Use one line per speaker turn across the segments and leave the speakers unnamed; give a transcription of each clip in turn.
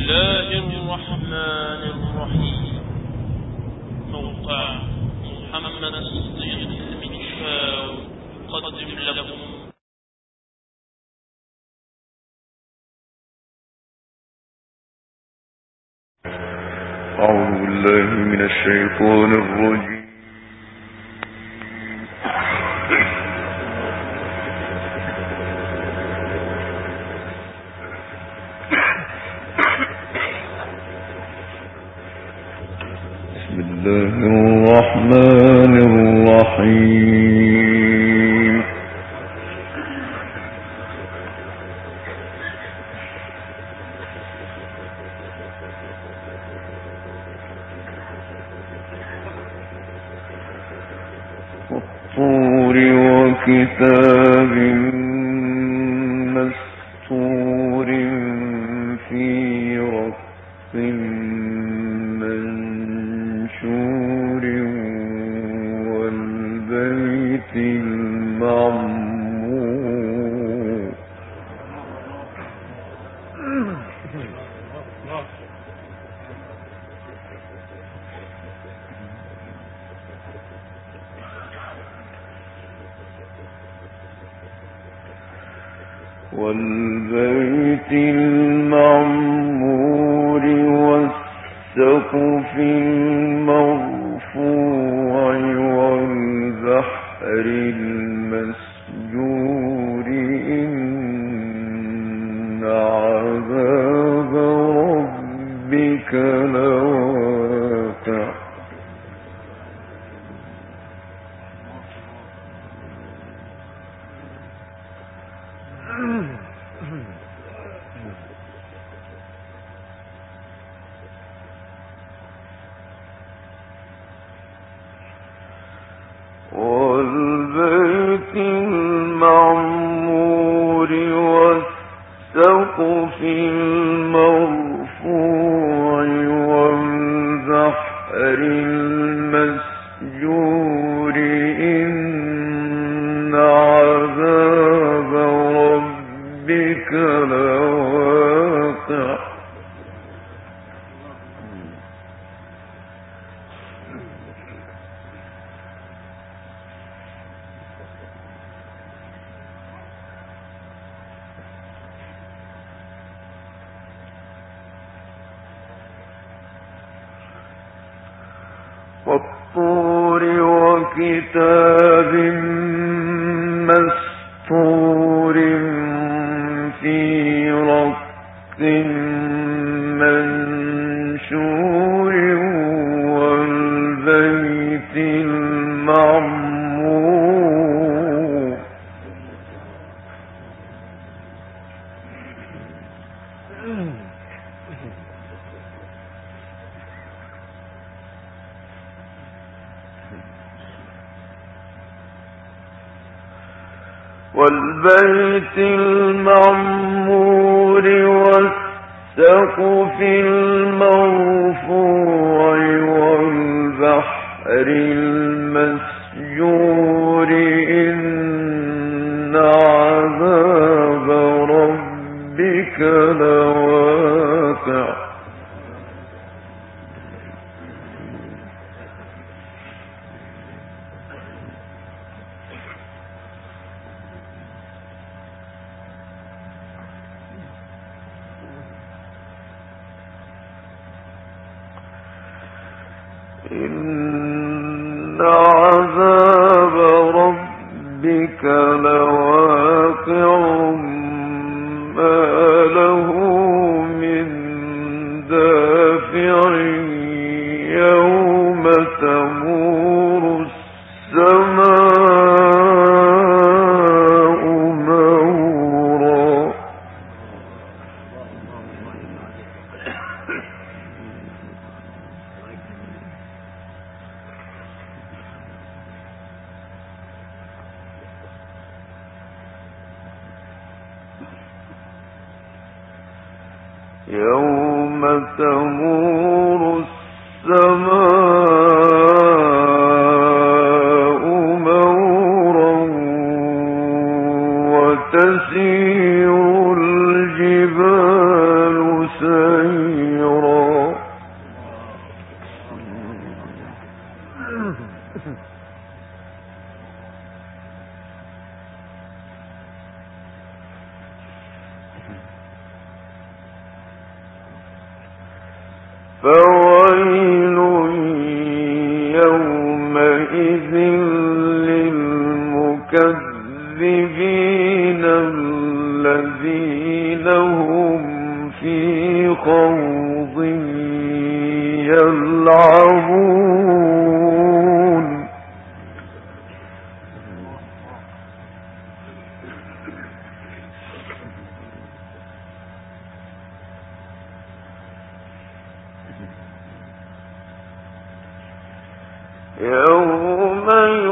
أعوذ بالله من الشيطان الرجيم. بسم الله الرحمن الرحيم. والطور وكتاب مسطور في رق منشور والبيت المعمور والسقف المرفوع والبحر المسجور إن عذاب ربك لواقع. والبيت المعمور والسقف المرفوع والبحر المسجور إن عذاب ربك لواقع. والطور وكتاب مسطور في رق منشور والبيت المعمور والبيت المعمور والسقف المرفوع والبحر المسجور إن عذاب ربك لواقع. إن عذاب ربك لواقع ما له من دافع يوم تمور السماء مورا. يوم تمور السماء مورا وتسير الجبال سيرا. فويل يومئذ للمكذبين الذين هم في خوض يلعبون يوم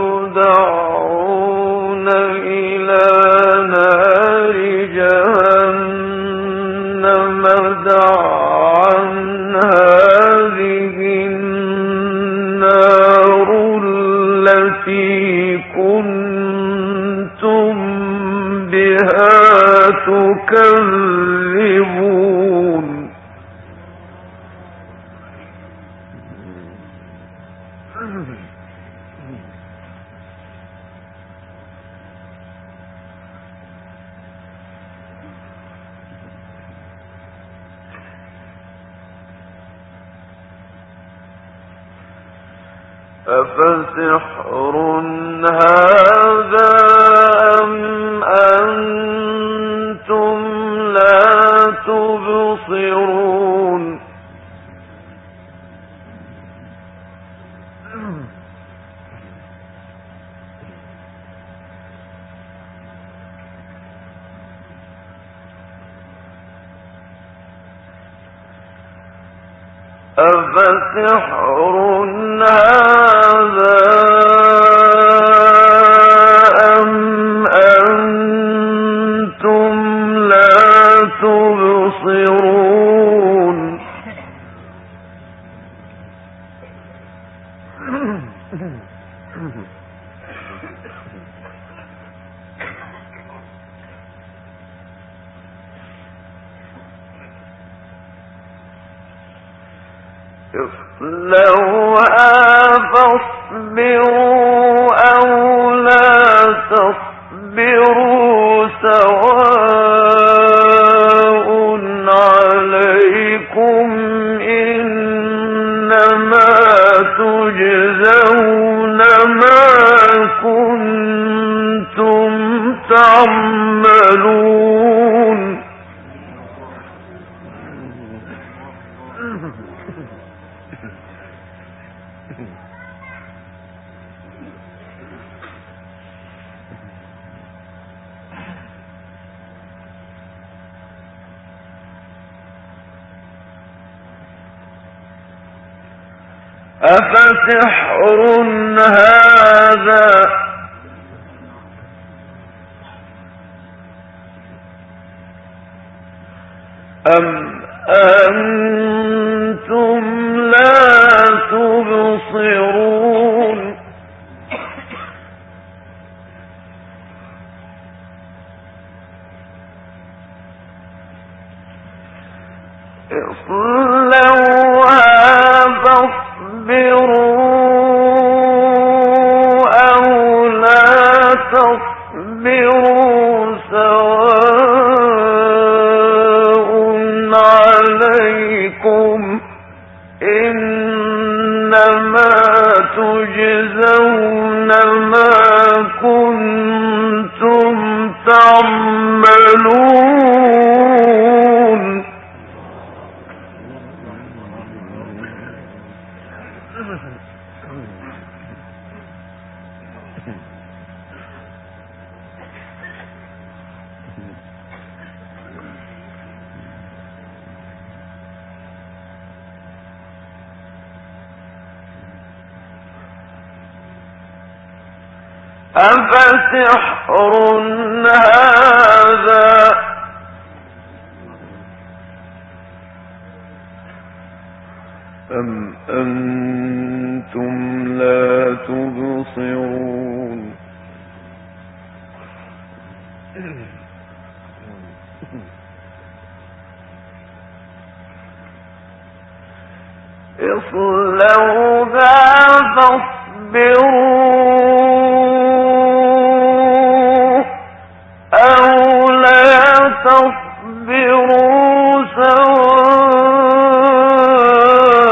يدعون إلى نار جهنم دعا هذه النار التي كنتم بها تكذبون أفسحر هذا أم أنتم لا تبصرون أفسحر هذا أم أنتم لا تبصرون اصلوها فاصبروا أو لا تصبروا سواء عليكم إنما تجزون ما كنتم تعملون أفسحر هذا أم أنتم لا تبصرون اصلوها فاصبروا أو لا تصبروا سواء عليكم إنما تجزون ما كنتم تعملون أفسحر هذا أم أنتم لا تبصرون اصلوها فاصبروا أو لا تصبروا سواء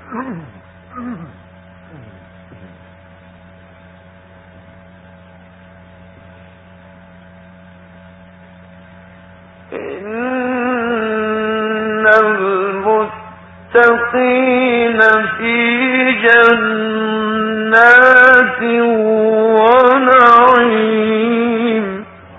المتقين في جنات ونعيم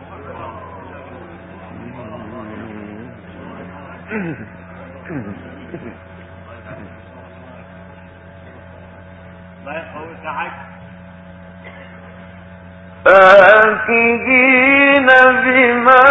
فاكهين بما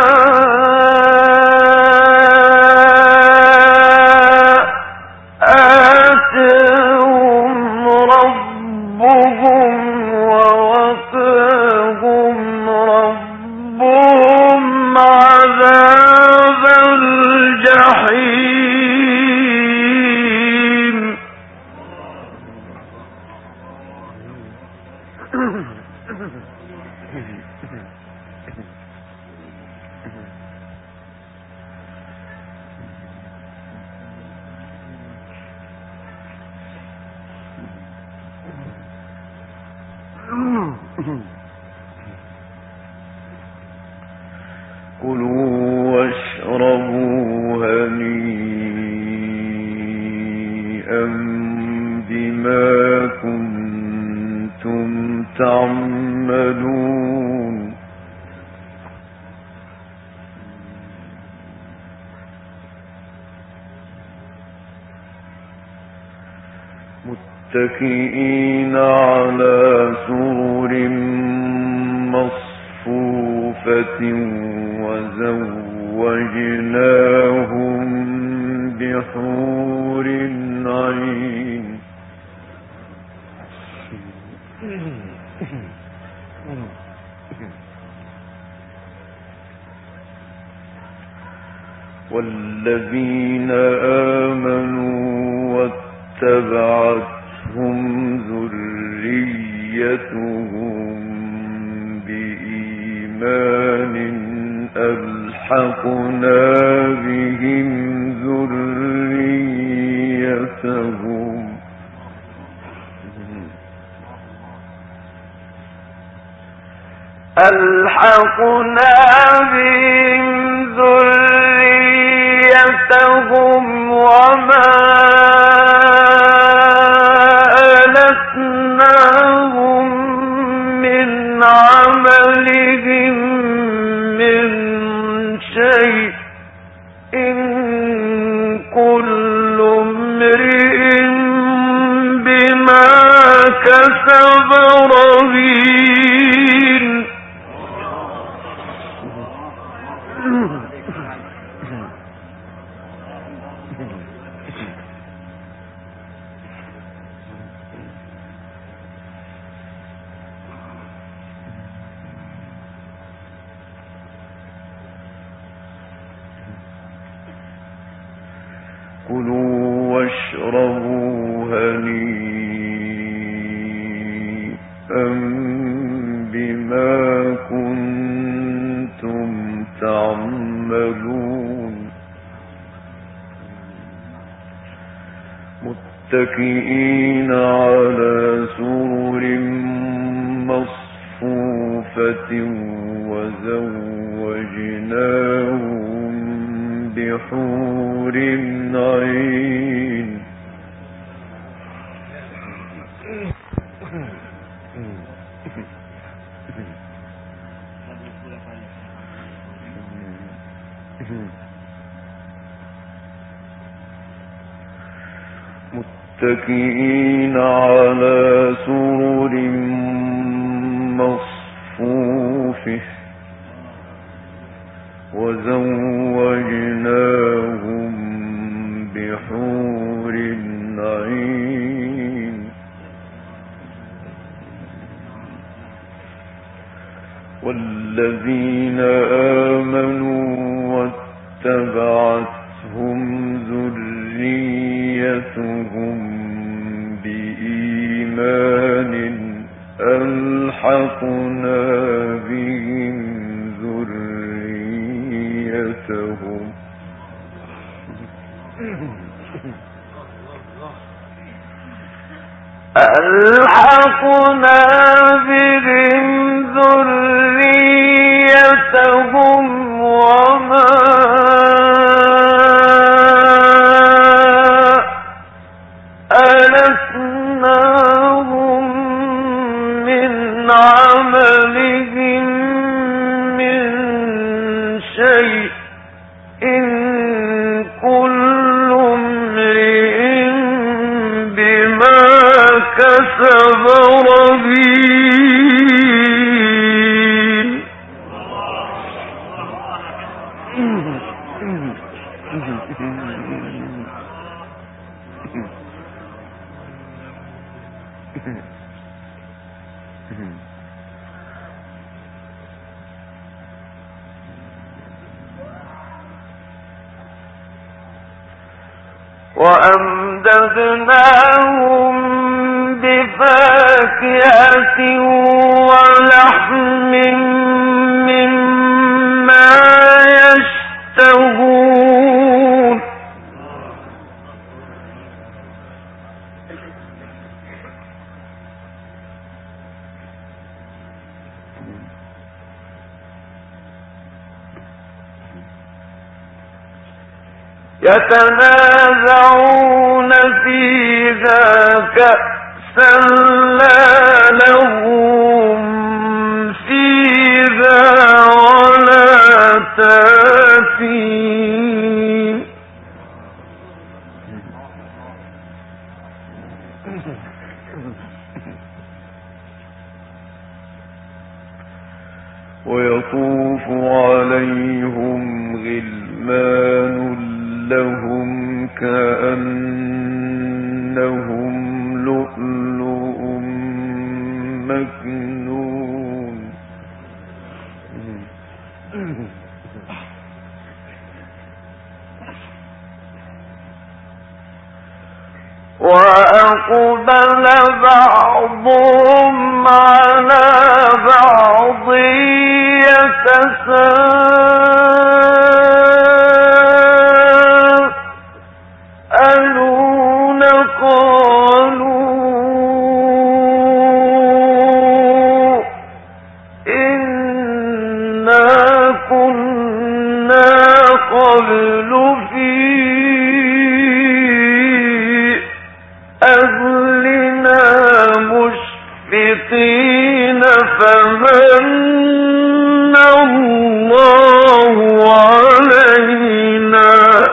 كلوا واشربوا هنيئا بما كنتم تعملون متكئين على سرر مصفوفة وزوجناهم بحور عين والذين آمنوا واتبعتهم ذريتهم بإيمان ألحقنا بهم ذريتهم وما ألتناهم من عملهم من شيء إن كل امرئ بما كسب رهين كلوا واشربوا هنيئا بما كنتم تعملون متكئين على سرر مصفوفة وزوجناهم بحور عين متكئين على سرر مصفوفة وزوجناهم بحور عين والذين آمنوا واتبعتهم ذريتهم بإيمان ألحقنا بهم ذريتهم
ألحقنا بهم ذريتهم وما ألتناهم من عملهم من شيء إن كل امرئ بما كسب رهين. وأمددناهم بفاكهة ولحم مما يشتهون. يتنازعون فيها كأسا لا لهم فيها ولا تأثيم.
ويطوف عليهم غلمان لهم كأنهم لؤلؤ مكنون.
وأقبل بعضهم على بعض يتساءلون قالوا إنا كنا قبل في أهلنا مشفقين فمن الله علينا.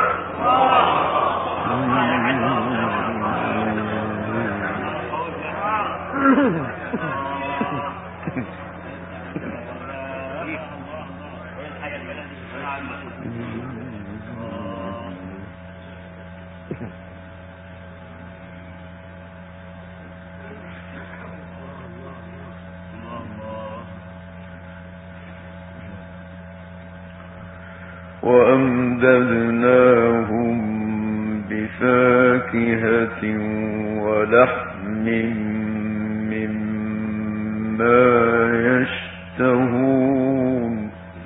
وأمددناهم بفاكهة ولحم مما يشتهون.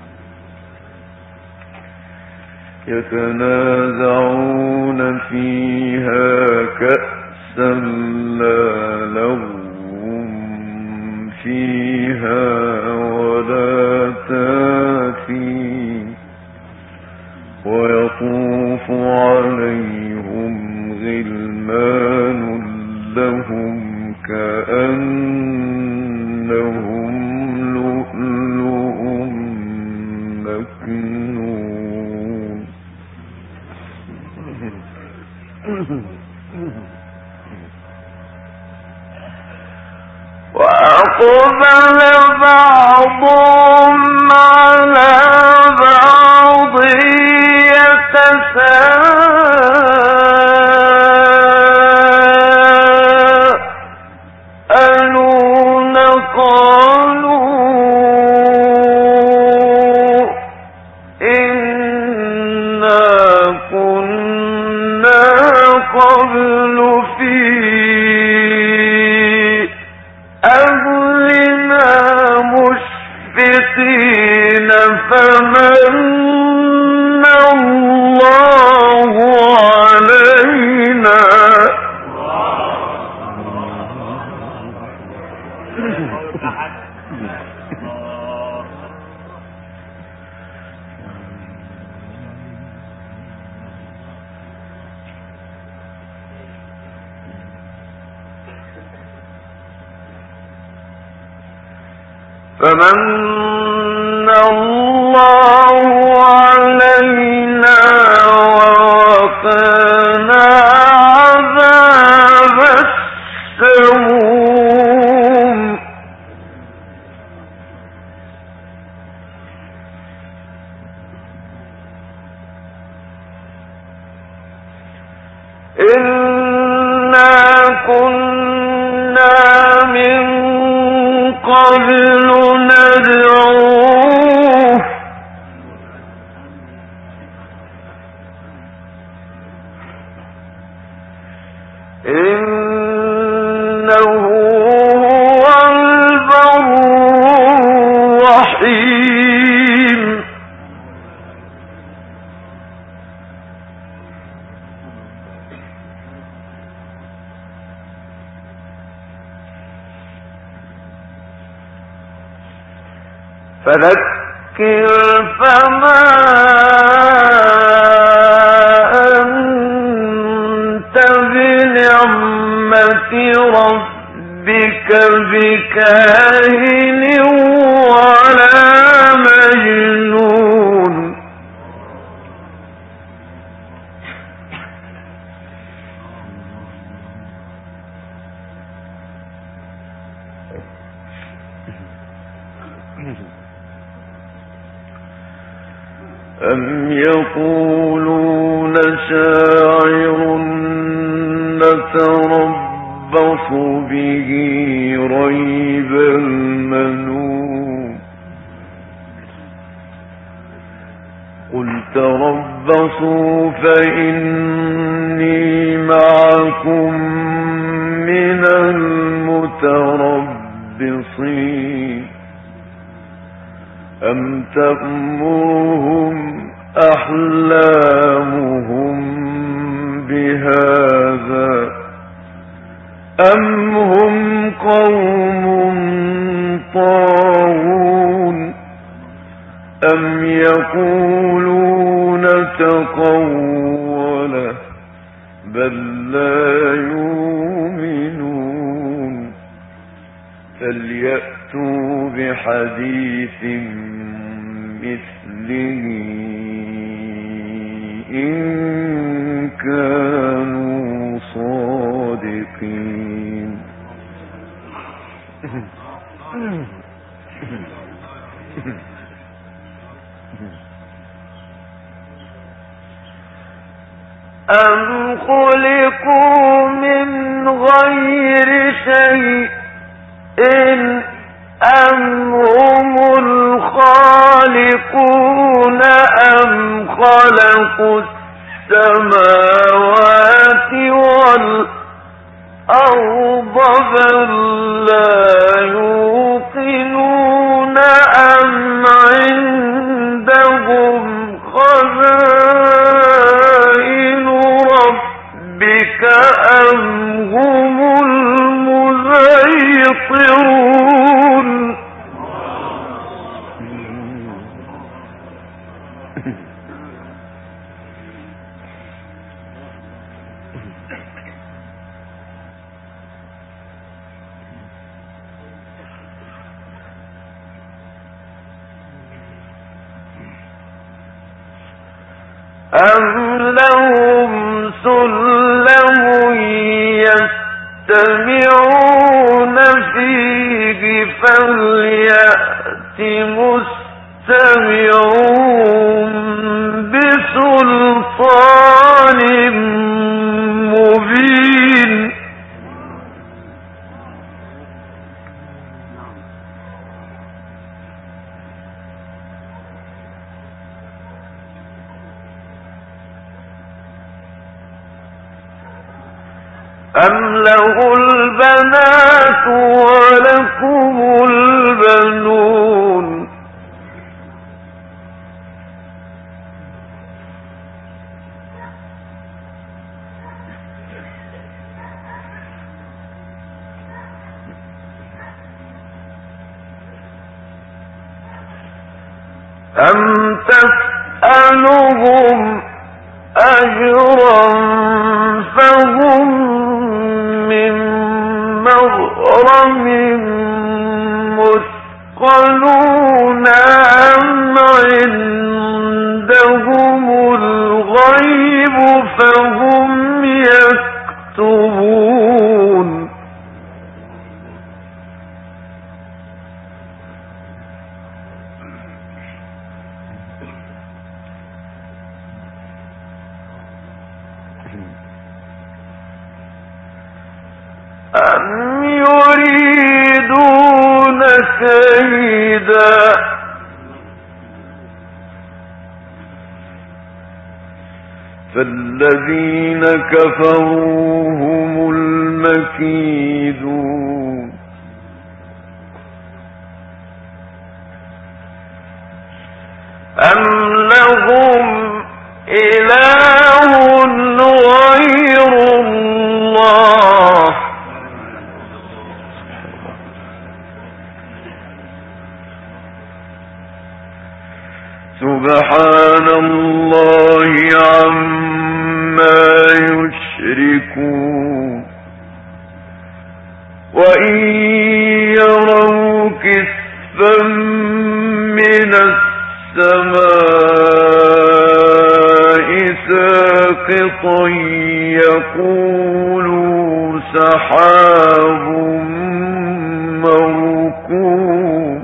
يتنازعون فيها كأسا لا لهم فيها ولا تأثيم. ويطوف عليهم غلمان لهم كأنهم لؤلؤ مكنون.
وأقبل بعضهم على بعض يتساءلون قالوا إنا كنا قبل في أهلنا مشفقين فمن الله فمن الله علينا ووقانا عذاب السموم إنا كنا من قبل ندعوه إنه هو البر الرحيم فذكر فما أنت بنعمة ربك بكاهن ولا مجنون أم يقولون شاعر نتربص به ريب المنون قل تربصوا فإني معكم من المتربصين أم تأمرهم أحلامهم بهذا أم هم قوم طاغون أم يقولون تقوله بل لا يؤمنون فليأتوا بحديث مثله إن كانوا صادقين أم خلقوا من غير شيء أم هم الخالقون أم خلقوا السماوات والأرض بل لا يوقنون أم عندهم خزائن ربك أم هم المسيطرون أم لهم سلم يستمعون فيه فليأت مستمعون بسلطان مبين أم له البنات ولكم البنون أم تسألهم أجرا فهم من مغرم مثقلون فهم يكتبون أم يريدون كيدا فالذين كفروا هم المكيدون أم لهم إله غير الله سبحان الله عما يشركون وإن يروا كسفا من السماء ساقطا يقولوا سحاب مركوم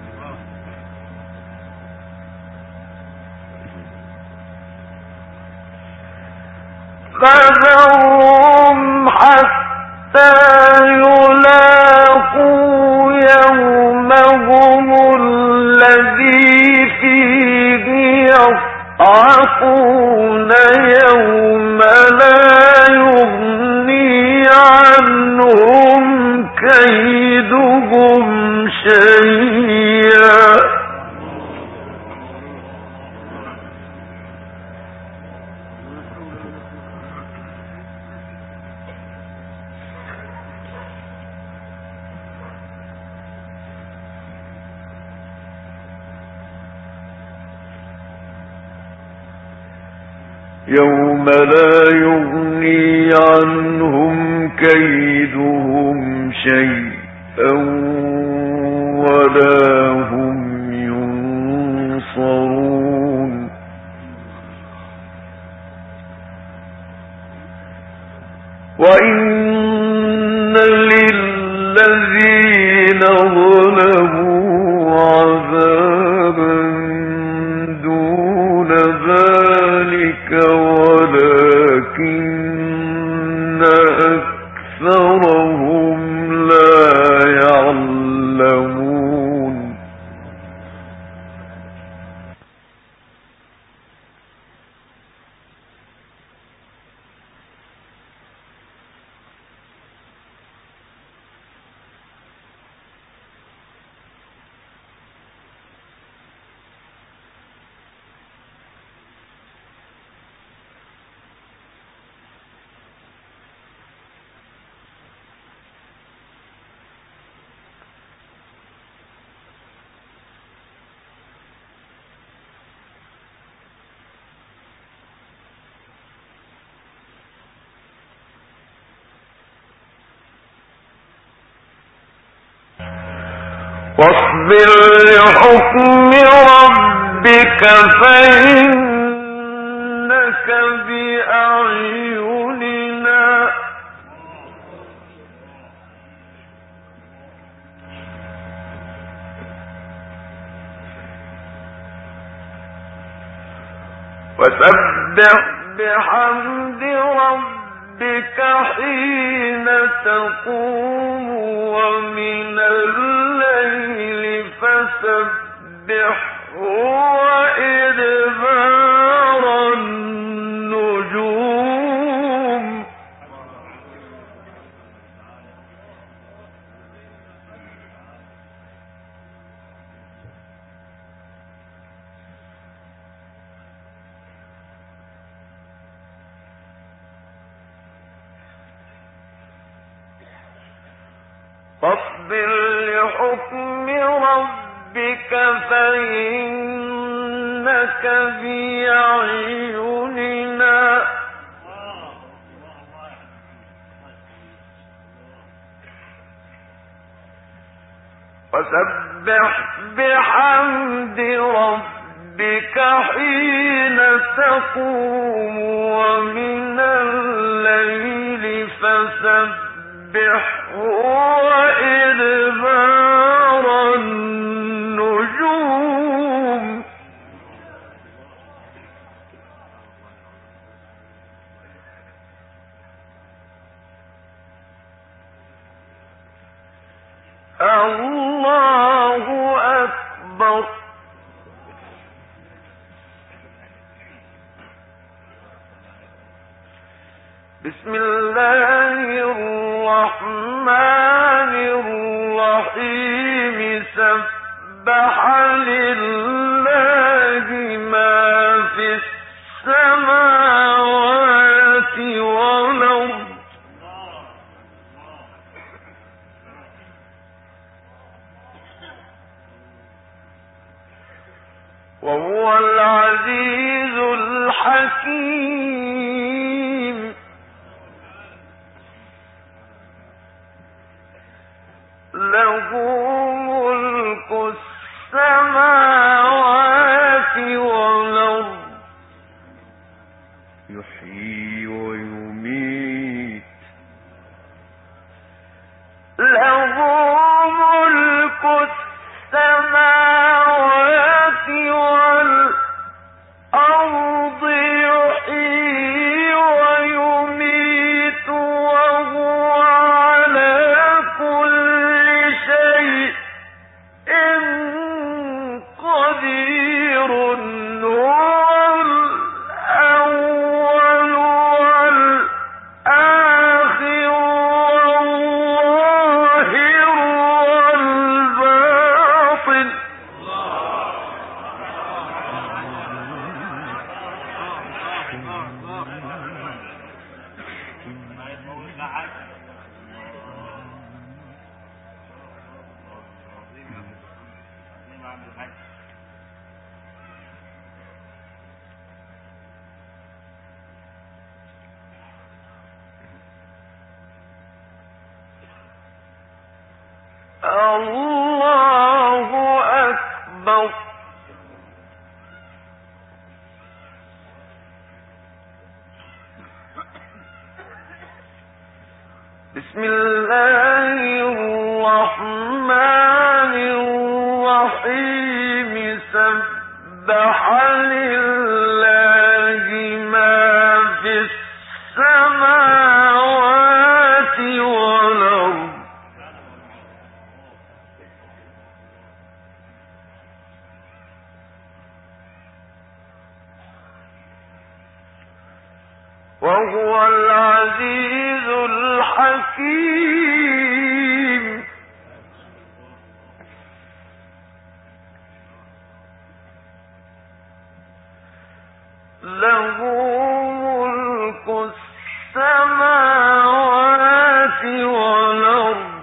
فذرهم حتى يلاقوا يومهم الذي فيه يصعقون يوم لا يغني عنهم كيدهم شيئا يوم لا يغني عنهم كيدهم شيئا ولا هم ينصرون وإن للذين ظلموا عذابا دون ذلك ولكن أكثرهم لا يعلمون واصبر لحكم ربك فإنك بأعيننا وسبح بحمد ربك حين تقوم ومن الليل فسبحه وإدبار النجوم فاصبر لحكم ربك فإنك بأعيننا وسبح بحمد ربك ربك حين تقوم ومن الليل فسبحه وإدبار النجوم الله أكبر. بسم الله الرحمن الرحيم سبح لله ما في السماوات والأرض وهو العزيز الحكيم. له ملك السماوات والأرض
يحيي ويميت
له ملك السماوات والأرض يحيي ويميت وهو على كل شيء قدير. هو الأول والآخر والظاهر والباطن الله أكبر. بسم الله الرحمن الرحيم سبح لله ما في السماوات والأرض وهو العزيز الحكيم. له ملك السماوات والأرض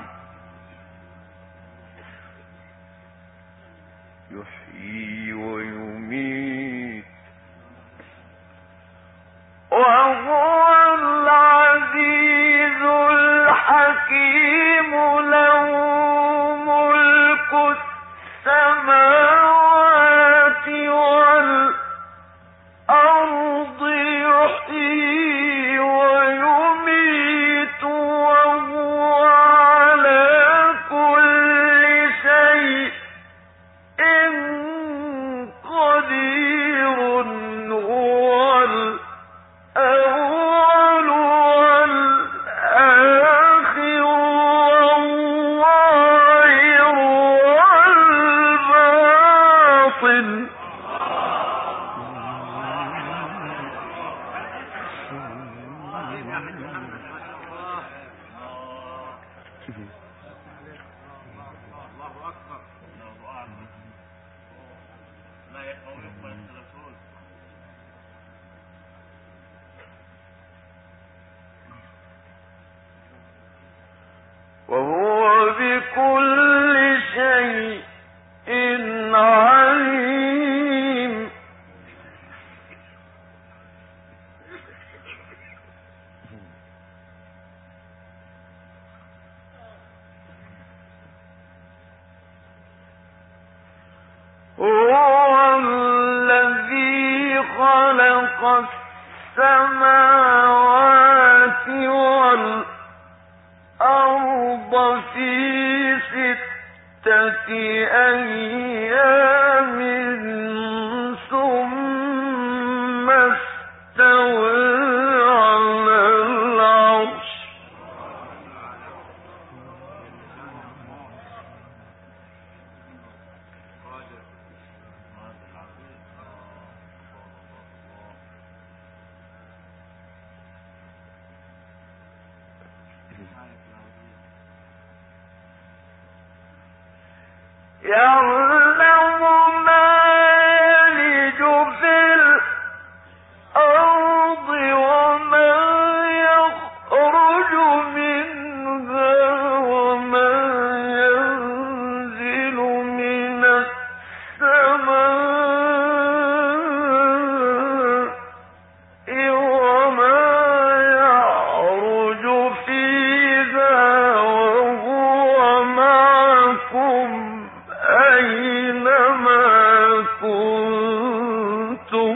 يحيي ويميت
وهو العزيز الحكيم. له ملك السماوات والأرض يحيي ويميت وهو على كل شيء قدير. هو الأول والآخر والظاهر والباطن وهو بكل شيء عليم. هو خلق السماوات والأرض في 6 أيام ثم استوى على العرش يعلم ما يلج في الأرض وما يخرج منها وما ينزل من السماء وما يعرج فيها وهو معكم أينما كنتم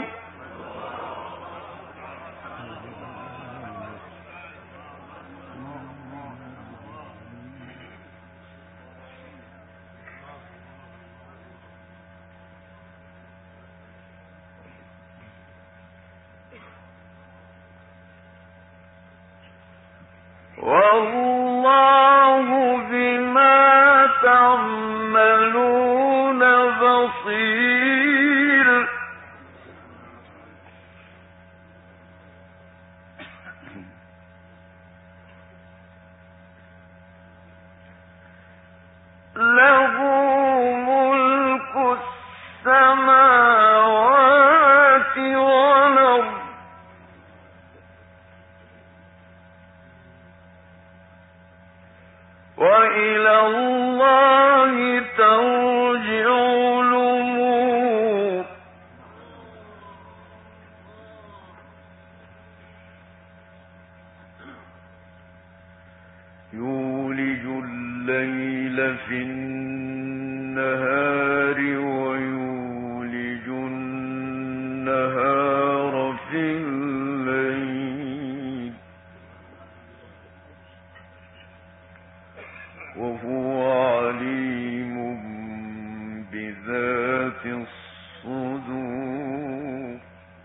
والله بما تعملون بصير له ملك السماوات والأرض وإلى الله ترجع الأمور
يولج الليل في النهار ويولج النهار في الليل وهو عليم بذات الصدور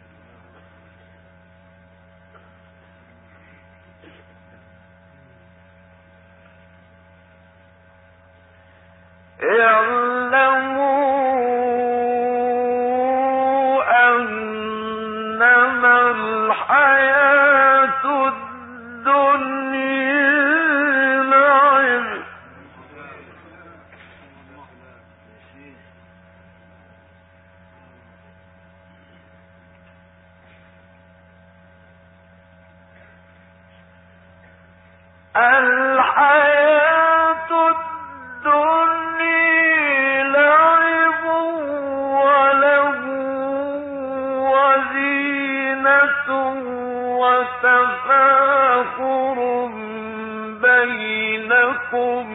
اعلموا أنما الحياة الدنيا لعب الحياة الدنيا لعب وله وزينة وتفاخر بينكم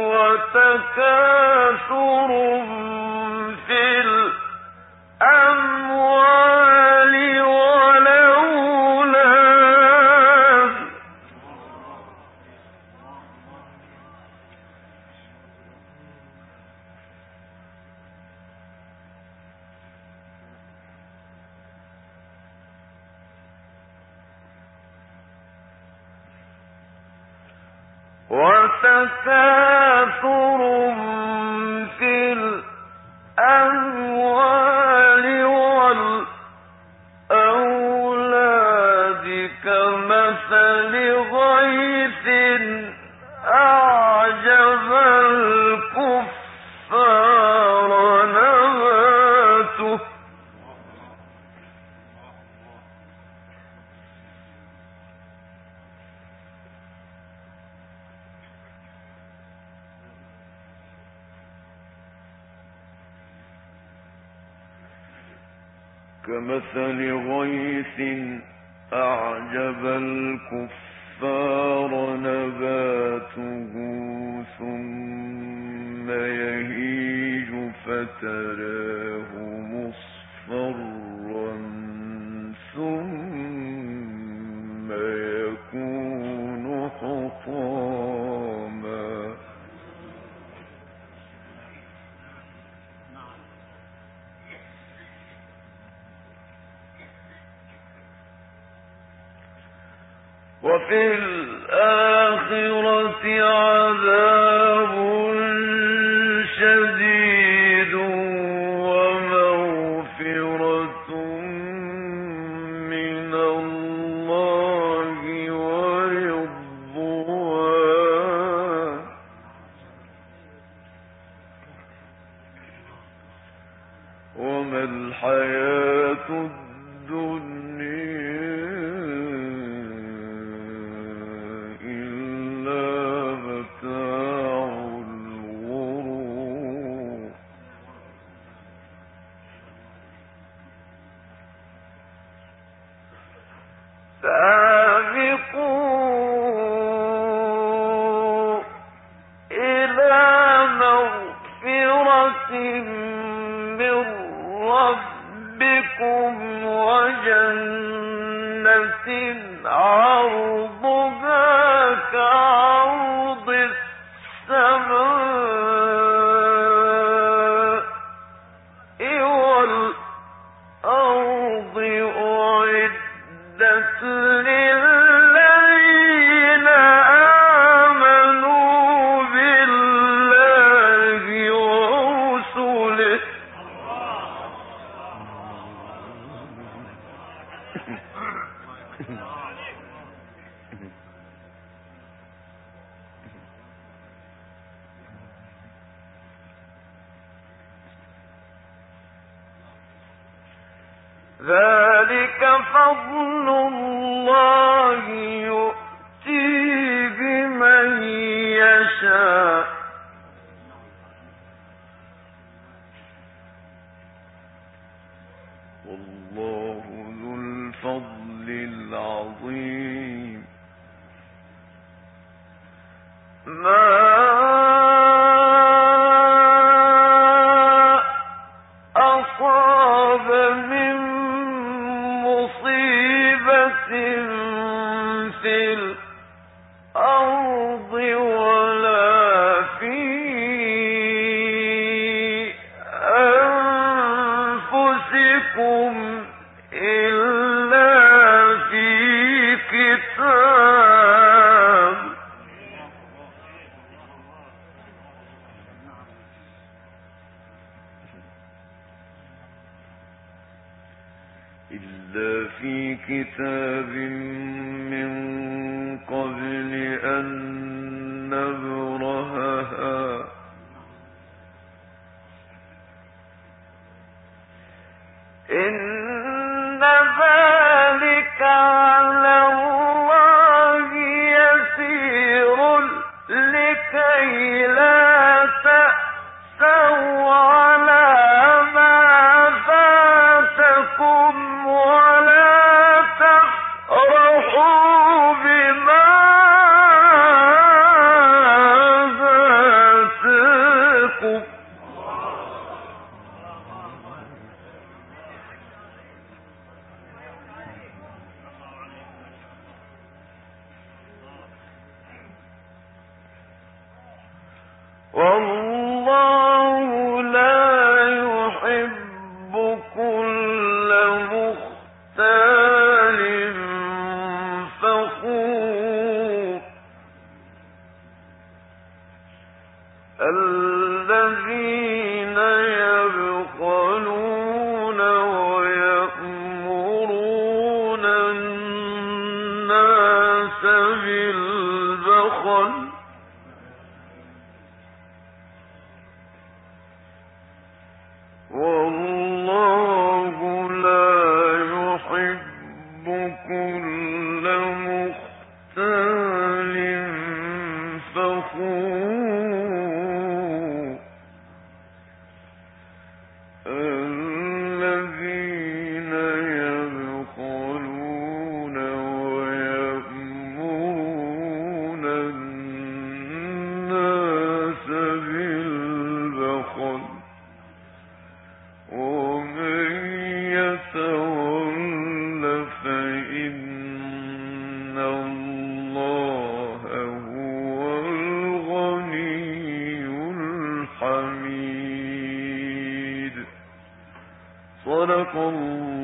وتكاثر في الأموال والأولاد وتكاثر في الأموال والأولاد كمثل غيث أعجب الكفار نباته
كمثل غيث أعجب الكفار نباته ثم يهيج فتراه مصفرا حطاما وفي الآخرة عذاب شديد ومغفرة من الله ورضوان وما الحياة الدنيا عرضها كعرض السماء والأرض أعدت للذين آمنوا بالله ورسله ذلك فضل الله يؤتيه من يشاء والله ذو الفضل العظيم ما أصاب من مصيبة في الأرض ولا في أنفسكم إلا في كتاب من قبل أن نبرهها إن ذلك على الله يسير لكي لا تأسوا على ما فاتكم ولا تفرحوا بما آتاكم والله لا يحب كل مختال فخور الذين يبخلون ويأمرون الناس بالبخل والله لا يحب كل مختال فخور الذين يبخلون ويأمرون الناس بالبخل ومن يتول فإن الله
الله